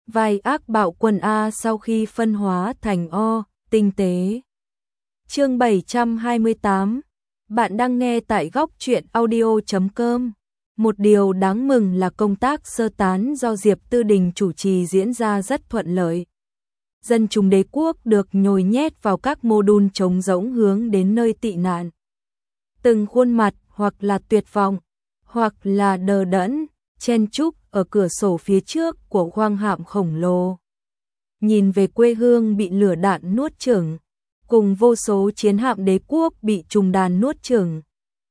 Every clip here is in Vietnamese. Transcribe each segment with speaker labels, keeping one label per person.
Speaker 1: vai ác bạo quân A sau khi phân hóa thành O, tinh tế. Chương 728. Bạn đang nghe tại góc truyện audio.com. Một điều đáng mừng là công tác sơ tán do Diệp Tư Đình chủ trì diễn ra rất thuận lợi. Dân chúng đế quốc được nhồi nhét vào các mô đun trống rỗng hướng đến nơi tị nạn. Từng khuôn mặt hoặc là tuyệt vọng, hoặc là đờ đẫn, chen chúc ở cửa sổ phía trước của khoang hạm khổng lồ. Nhìn về quê hương bị lửa đạn nuốt chửng, cùng vô số chiến hạm đế quốc bị trùng đàn nuốt chửng.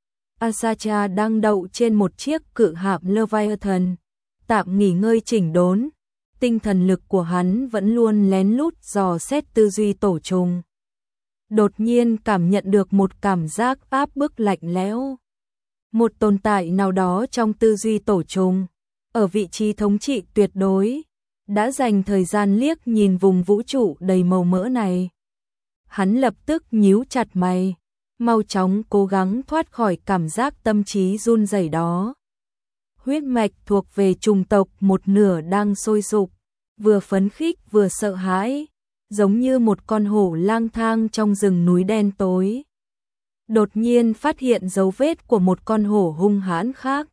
Speaker 1: Asatra đang đậu trên một chiếc cự hạm Leviathan, tạm nghỉ ngơi chỉnh đốn. Tinh thần lực của hắn vẫn luôn lén lút dò xét tư duy tổ trùng. Đột nhiên cảm nhận được một cảm giác áp bức lạnh lẽo. Một tồn tại nào đó trong tư duy tổ trùng, ở vị trí thống trị tuyệt đối, đã dành thời gian liếc nhìn vùng vũ trụ đầy màu mỡ này. Hắn lập tức nhíu chặt mày, mau chóng cố gắng thoát khỏi cảm giác tâm trí run rẩy đó. Huyết mạch thuộc về chủng tộc một nửa đang sôi sục, vừa phấn khích vừa sợ hãi, giống như một con hổ lang thang trong rừng núi đen tối. Đột nhiên phát hiện dấu vết của một con hổ hung hãn khác.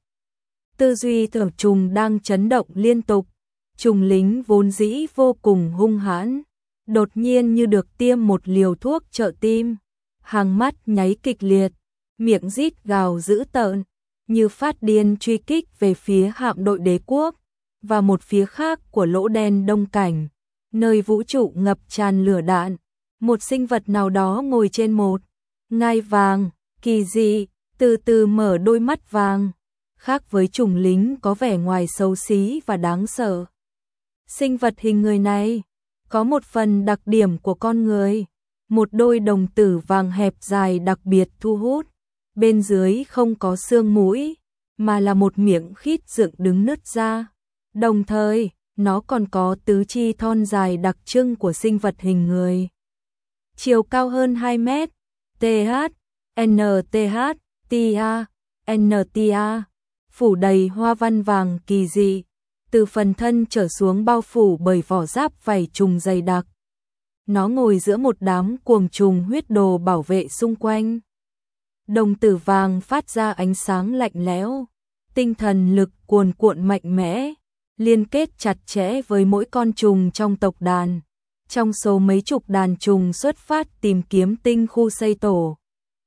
Speaker 1: Tư duy thở trùng đang chấn động liên tục, trùng lính vốn dĩ vô cùng hung hãn, đột nhiên như được tiêm một liều thuốc trợ tim, hàng mắt nháy kịch liệt, miệng rít gào dữ tợn, như phát điên truy kích về phía hạm đội đế quốc, và một phía khác của lỗ đen đông cảnh, nơi vũ trụ ngập tràn lửa đạn, một sinh vật nào đó ngồi trên một ngai vàng, kỳ dị, từ từ mở đôi mắt vàng, khác với trùng lính có vẻ ngoài xấu xí và đáng sợ. Sinh vật hình người này có một phần đặc điểm của con người, một đôi đồng tử vàng hẹp dài đặc biệt thu hút, bên dưới không có xương mũi, mà là một miệng khít dựng đứng nứt ra. Đồng thời, nó còn có tứ chi thon dài đặc trưng của sinh vật hình người. Chiều cao hơn 2 mét, TH, NTH, TA, NTA, phủ đầy hoa văn vàng kỳ dị, từ phần thân trở xuống bao phủ bởi vỏ giáp vảy trùng dày đặc. Nó ngồi giữa một đám cuồng trùng huyết đồ bảo vệ xung quanh. Đồng tử vàng phát ra ánh sáng lạnh lẽo, tinh thần lực cuồn cuộn mạnh mẽ, liên kết chặt chẽ với mỗi con trùng trong tộc đàn. Trong số mấy chục đàn trùng xuất phát tìm kiếm tinh khu xây tổ.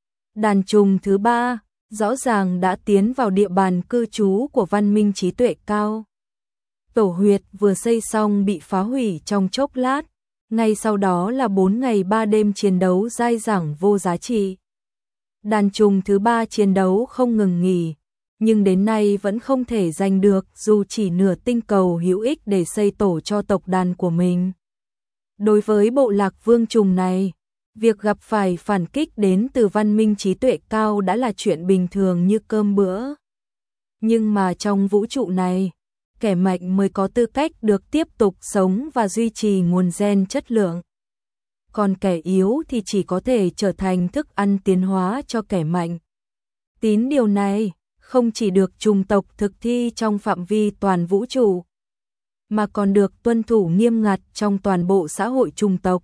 Speaker 1: Đàn trùng thứ 3, rõ ràng đã tiến vào địa bàn cư trú của văn minh trí tuệ cao. Tổ huyệt vừa xây xong bị phá hủy trong chốc lát, ngay sau đó là 4 ngày 3 đêm chiến đấu dai dẳng vô giá trị. Đàn trùng thứ 3 chiến đấu không ngừng nghỉ, nhưng đến nay vẫn không thể giành được dù chỉ nửa tinh cầu hữu ích để xây tổ cho tộc đàn của mình. Đối với bộ lạc vương trùng này, việc gặp phải phản kích đến từ văn minh trí tuệ cao đã là chuyện bình thường như cơm bữa. Nhưng mà trong vũ trụ này, kẻ mạnh mới có tư cách được tiếp tục sống và duy trì nguồn gen chất lượng. Còn kẻ yếu thì chỉ có thể trở thành thức ăn tiến hóa cho kẻ mạnh. Tín điều này không chỉ được chủng tộc thực thi trong phạm vi toàn vũ trụ, mà còn được tuân thủ nghiêm ngặt trong toàn bộ xã hội chủng tộc.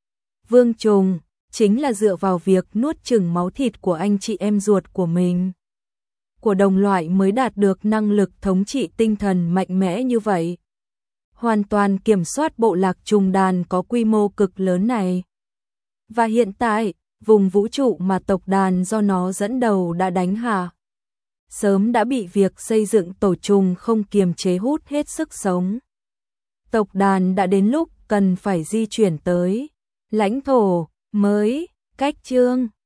Speaker 1: Vương trùng chính là dựa vào việc nuốt chửng máu thịt của anh chị em ruột của mình, của đồng loại mới đạt được năng lực thống trị tinh thần mạnh mẽ như vậy. Hoàn toàn kiểm soát bộ lạc trùng đàn có quy mô cực lớn này. Và hiện tại, vùng vũ trụ mà tộc đàn do nó dẫn đầu đã đánh hạ, sớm đã bị việc xây dựng tổ trùng không kiềm chế hút hết sức sống. Tộc đàn đã đến lúc cần phải di chuyển tới lãnh thổ mới. Cách chương